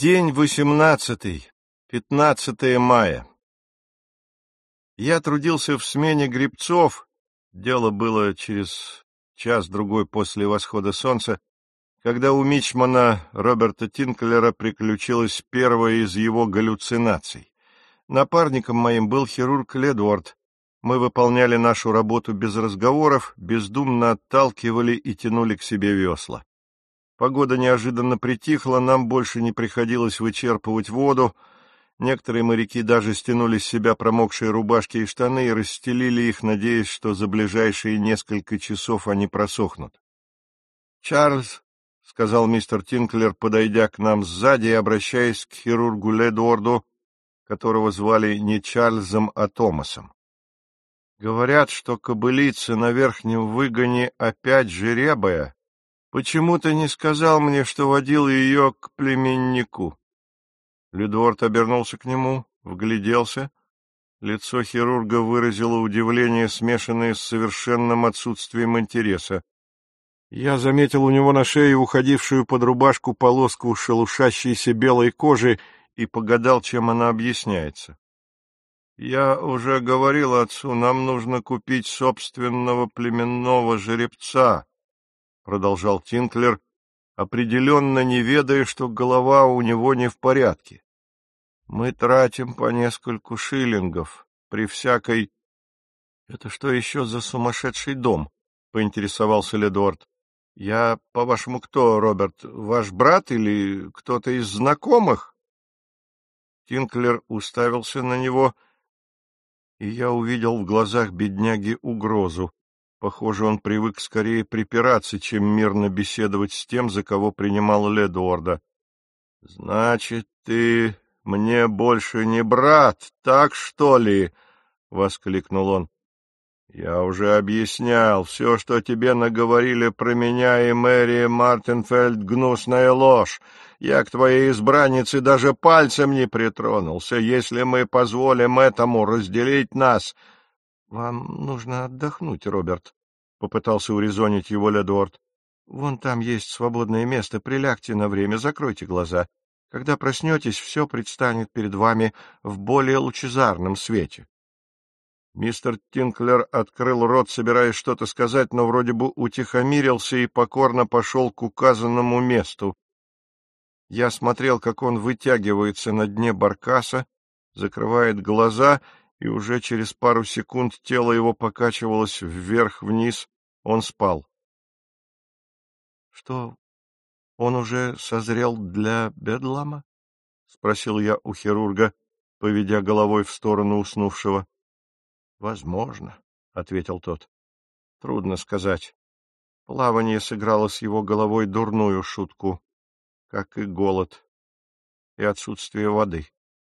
День 18, 15 мая. Я трудился в смене гребцов, дело было через час-другой после восхода солнца, когда у мичмана Роберта Тинклера приключилась первая из его галлюцинаций. Напарником моим был хирург Ледуард. Мы выполняли нашу работу без разговоров, бездумно отталкивали и тянули к себе весла. Погода неожиданно притихла, нам больше не приходилось вычерпывать воду. Некоторые моряки даже стянули с себя промокшие рубашки и штаны и расстелили их, надеясь, что за ближайшие несколько часов они просохнут. — Чарльз, — сказал мистер Тинклер, подойдя к нам сзади и обращаясь к хирургу Ледуарду, которого звали не Чарльзом, а Томасом. — Говорят, что кобылица на верхнем выгоне опять жеребая. Почему ты не сказал мне, что водил ее к племеннику? Ледуард обернулся к нему, вгляделся. Лицо хирурга выразило удивление, смешанное с совершенным отсутствием интереса. Я заметил у него на шее уходившую под рубашку полоску шелушащейся белой кожи и погадал, чем она объясняется. — Я уже говорил отцу, нам нужно купить собственного племенного жеребца, — продолжал Тинклер, определенно не ведая, что голова у него не в порядке. Мы тратим по нескольку шиллингов при всякой... — Это что еще за сумасшедший дом? — поинтересовался Ледуард. — Я, по-вашему, кто, Роберт, ваш брат или кто-то из знакомых? Тинклер уставился на него, и я увидел в глазах бедняги угрозу. Похоже, он привык скорее припираться, чем мирно беседовать с тем, за кого принимал Ледуарда. — Значит, ты мне больше не брат, так что ли? — воскликнул он. — Я уже объяснял, все, что тебе наговорили про меня и Мэри Мартинфельд, гнусная ложь. Я к твоей избраннице даже пальцем не притронулся. Если мы позволим этому разделить нас... — Вам нужно отдохнуть, Роберт, — попытался урезонить его Ледуард. — Вон там есть свободное место, прилягте на время, закройте глаза. Когда проснетесь, все предстанет перед вами в более лучезарном свете. Мистер Тинклер открыл рот, собираясь что-то сказать, но вроде бы утихомирился и покорно пошел к указанному месту. Я смотрел, как он вытягивается на дне баркаса, закрывает глаза, и уже через пару секунд тело его покачивалось вверх-вниз, он спал. — Что, он уже созрел для бедлама? — спросил я у хирурга, поведя головой в сторону уснувшего. — Возможно, — ответил тот. — Трудно сказать. Плавание сыграло с его головой дурную шутку, как и голод и отсутствие воды.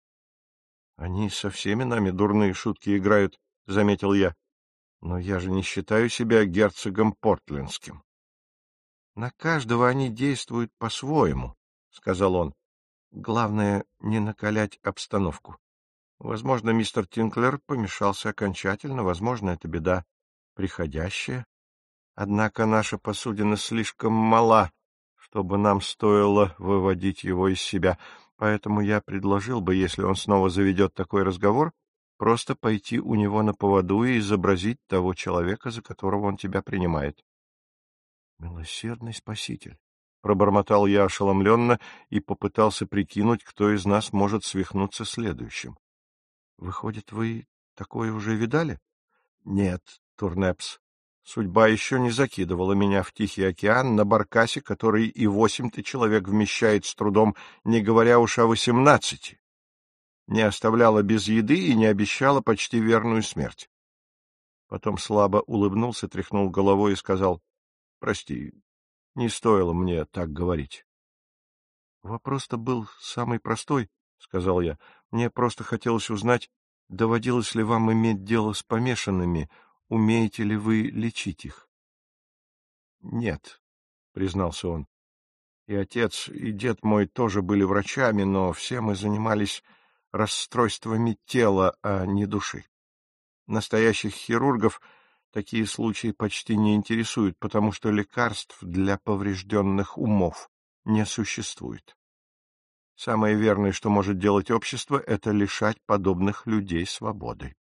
— Они со всеми нами дурные шутки играют, — заметил я. — Но я же не считаю себя герцогом портлендским. — На каждого они действуют по-своему, — сказал он. — Главное — не накалять обстановку. Возможно, мистер Тинклер помешался окончательно, возможно, это беда приходящая. Однако наша посудина слишком мала, чтобы нам стоило выводить его из себя, поэтому я предложил бы, если он снова заведет такой разговор, просто пойти у него на поводу и изобразить того человека, за которого он тебя принимает. — Милосердный спаситель! — пробормотал я ошеломленно и попытался прикинуть, кто из нас может свихнуться следующим. — Выходит, вы такое уже видали? — Нет, Турнепс. Судьба еще не закидывала меня в Тихий океан на баркасе, который и 8 человек вмещает с трудом, не говоря уж о 18. Не оставляла без еды и не обещала почти верную смерть. Потом слабо улыбнулся, тряхнул головой и сказал: — Прости, не стоило мне так говорить. — Вопрос-то был самый простой, — сказал я. — Мне просто хотелось узнать, доводилось ли вам иметь дело с помешанными, умеете ли вы лечить их? — Нет, — признался он. — И отец, и дед мой тоже были врачами, но все мы занимались расстройствами тела, а не души. Настоящих хирургов такие случаи почти не интересуют, потому что лекарств для поврежденных умов не существует. Самое верное, что может делать общество, это лишать подобных людей свободы.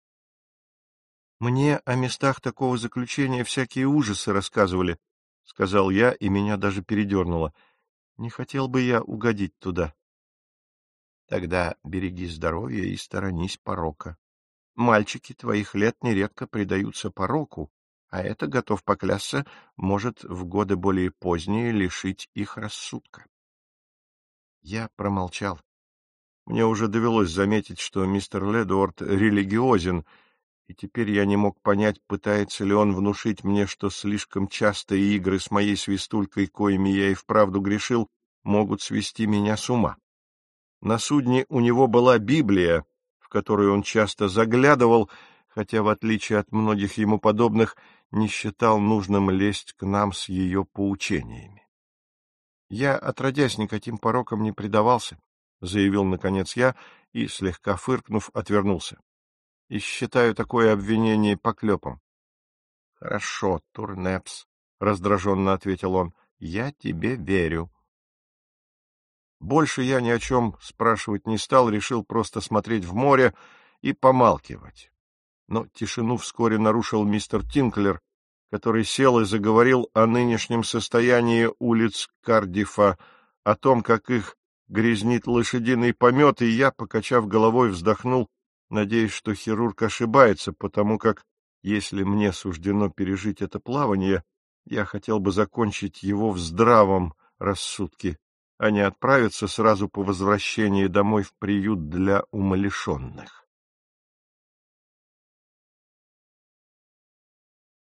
«Мне о местах такого заключения всякие ужасы рассказывали», — сказал я, и меня даже передернуло. «Не хотел бы я угодить туда». «Тогда береги здоровья и сторонись порока. Мальчики твоих лет нередко предаются пороку, а это, готов поклясться, может в годы более поздние лишить их рассудка». Я промолчал. Мне уже довелось заметить, что мистер Ледуорт религиозен, и теперь я не мог понять, пытается ли он внушить мне, что слишком частые игры с моей свистулькой, коими я и вправду грешил, могут свести меня с ума. На судне у него была Библия, в которую он часто заглядывал, хотя, в отличие от многих ему подобных, не считал нужным лезть к нам с ее поучениями. «Я, отродясь, никаким порокам не предавался», — заявил, наконец, я и, слегка фыркнув, отвернулся. «И считаю такое обвинение поклепом». «Хорошо, Турнепс», — раздраженно ответил он, — «я тебе верю». Больше я ни о чем спрашивать не стал, решил просто смотреть в море и помалкивать. Но тишину вскоре нарушил мистер Тинклер, который сел и заговорил о нынешнем состоянии улиц Кардифа, о том, как их грязнит лошадиный помет, и я, покачав головой, вздохнул, надеясь, что хирург ошибается, потому как, если мне суждено пережить это плавание, я хотел бы закончить его в здравом рассудке, а не отправиться сразу по возвращении домой в приют для умалишенных.